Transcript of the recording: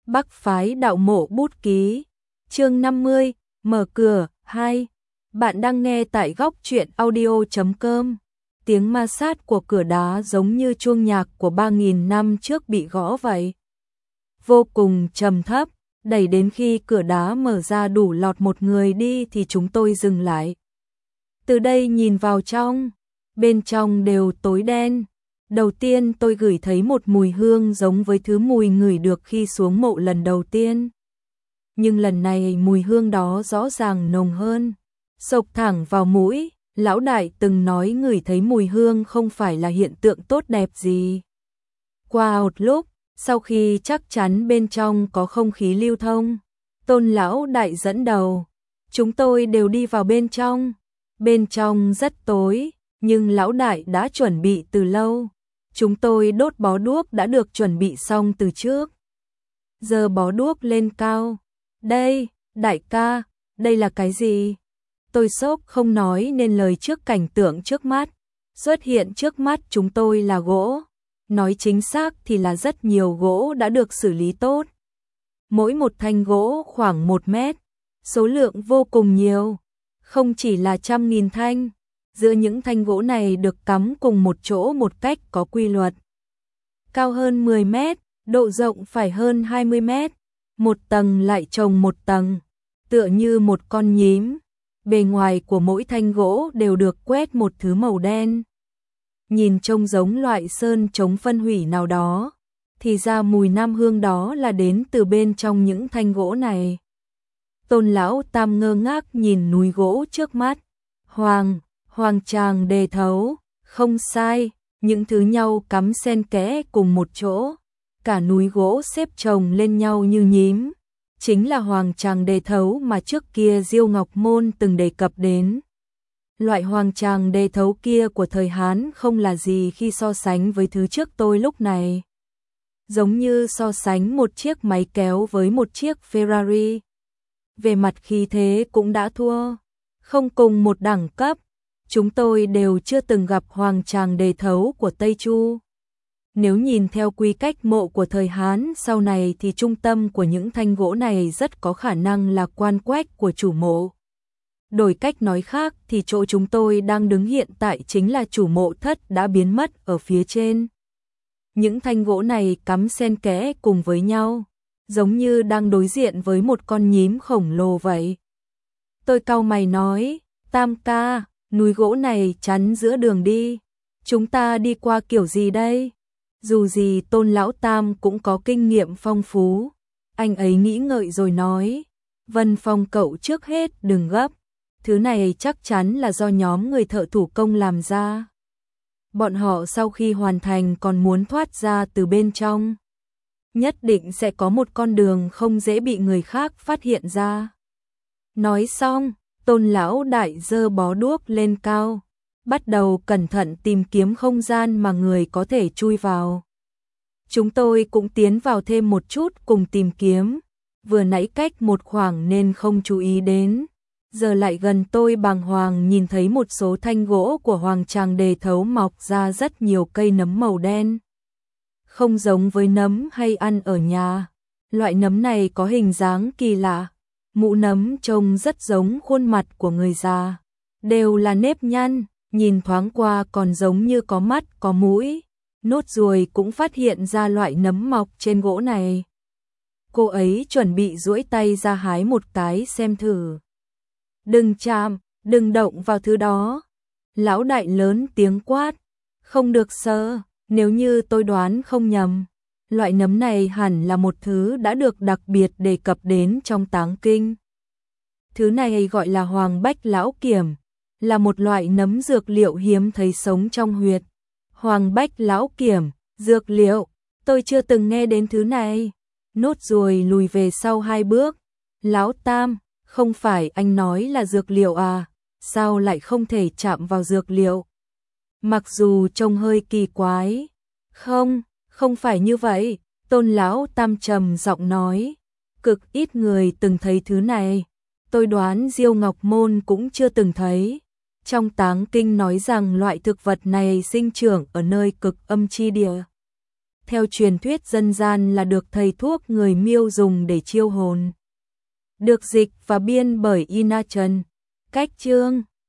Bắc phái đạo mộ bút ký. Chương 50, mở cửa 2. Bạn đang nghe tại góc truyện audio.com. Tiếng ma sát của cửa đá giống như chuông nhạc của 3.000 năm trước bị gõ vậy. Vô cùng trầm thấp, đẩy đến khi cửa đá mở ra đủ lọt một người đi thì chúng tôi dừng lại. Từ đây nhìn vào trong, bên trong đều tối đen. Đầu tiên tôi ngửi thấy một mùi hương giống với thứ mùi ngửi được khi xuống mộ lần đầu tiên. Nhưng lần này mùi hương đó rõ ràng nồng hơn, xộc thẳng vào mũi. Lão đại từng nói ngửi thấy mùi hương không phải là hiện tượng tốt đẹp gì. Qua một lúc, sau khi chắc chắn bên trong có không khí lưu thông, Tôn lão đại dẫn đầu. Chúng tôi đều đi vào bên trong. Bên trong rất tối, nhưng lão đại đã chuẩn bị từ lâu. Chúng tôi đốt bó đuốc đã được chuẩn bị xong từ trước. Giờ bó đuốc lên cao. Đây, đại ca, đây là cái gì? Tôi sốc không nói nên lời trước cảnh tượng trước mắt. Xuất hiện trước mắt chúng tôi là gỗ. Nói chính xác thì là rất nhiều gỗ đã được xử lý tốt. Mỗi một thanh gỗ khoảng 1 mét. Số lượng vô cùng nhiều. Không chỉ là trăm nghìn thanh. Giữa những thanh gỗ này được cắm cùng một chỗ một cách có quy luật. Cao hơn 10 mét, độ rộng phải hơn 20 mét. Một tầng lại chồng một tầng, tựa như một con nhím. Bề ngoài của mỗi thanh gỗ đều được quét một thứ màu đen. Nhìn trông giống loại sơn chống phân hủy nào đó, thì ra mùi nam hương đó là đến từ bên trong những thanh gỗ này. Tôn lão tam ngơ ngác nhìn núi gỗ trước mắt. Hoàng tràng đề thấu, không sai, những thứ nhau cắm xen kẽ cùng một chỗ. Cả núi gỗ xếp chồng lên nhau như nhím. Chính là hoàng tràng đề thấu mà trước kia Diêu Ngọc Môn từng đề cập đến. Loại hoàng tràng đề thấu kia của thời Hán không là gì khi so sánh với thứ trước tôi lúc này. Giống như so sánh một chiếc máy kéo với một chiếc Ferrari. Về mặt khí thế cũng đã thua. Không cùng một đẳng cấp. Chúng tôi đều chưa từng gặp hoàng tràng đề thấu của Tây Chu. Nếu nhìn theo quy cách mộ của thời Hán sau này thì trung tâm của những thanh gỗ này rất có khả năng là quan quách của chủ mộ. Đổi cách nói khác thì chỗ chúng tôi đang đứng hiện tại chính là chủ mộ thất đã biến mất ở phía trên. Những thanh gỗ này cắm xen kẽ cùng với nhau, giống như đang đối diện với một con nhím khổng lồ vậy. Tôi cau mày nói, Tam ca, núi gỗ này chắn giữa đường đi. Chúng ta đi qua kiểu gì đây? Dù gì Tôn lão tam cũng có kinh nghiệm phong phú. Anh ấy nghĩ ngợi rồi nói, Vân Phong cậu trước hết đừng gấp. Thứ này chắc chắn là do nhóm người thợ thủ công làm ra. Bọn họ sau khi hoàn thành còn muốn thoát ra từ bên trong. Nhất định sẽ có một con đường không dễ bị người khác phát hiện ra. Nói xong, Tôn lão đại giơ bó đuốc lên cao. Bắt đầu cẩn thận tìm kiếm không gian mà người có thể chui vào. Chúng tôi cũng tiến vào thêm một chút cùng tìm kiếm. Vừa nãy cách một khoảng nên không chú ý đến. Giờ lại gần tôi bàng hoàng nhìn thấy một số thanh gỗ của hoàng tràng đề thấu mọc ra rất nhiều cây nấm màu đen. Không giống với nấm hay ăn ở nhà. Loại nấm này có hình dáng kỳ lạ. Mũ nấm trông rất giống khuôn mặt của người già. Đều là nếp nhăn. Nhìn thoáng qua còn giống như có mắt có mũi. Nốt ruồi cũng phát hiện ra loại nấm mọc trên gỗ này. Cô ấy chuẩn bị duỗi tay ra hái một cái xem thử. Đừng chạm, đừng động vào thứ đó. Lão đại lớn tiếng quát. Không được sờ, nếu như tôi đoán không nhầm. Loại nấm này hẳn là một thứ đã được đặc biệt đề cập đến trong táng kinh. Thứ này gọi là hoàng bách lão kiểm. Là một loại nấm dược liệu hiếm thấy sống trong huyệt. Hoàng bách lão kiểm, dược liệu, tôi chưa từng nghe đến thứ này. Nốt ruồi lùi về sau 2 bước. Lão tam, không phải anh nói là dược liệu à, sao lại không thể chạm vào dược liệu? Mặc dù trông hơi kỳ quái. Không phải như vậy, Tôn lão tam trầm giọng nói. Cực ít người từng thấy thứ này. Tôi đoán Diêu Ngọc Môn cũng chưa từng thấy. Trong táng kinh nói rằng loại thực vật này sinh trưởng ở nơi cực âm chi địa. theo truyền thuyết dân gian là được thầy thuốc người Miêu dùng để chiêu hồn. Được dịch và biên bởi Ina Trần. Cách chương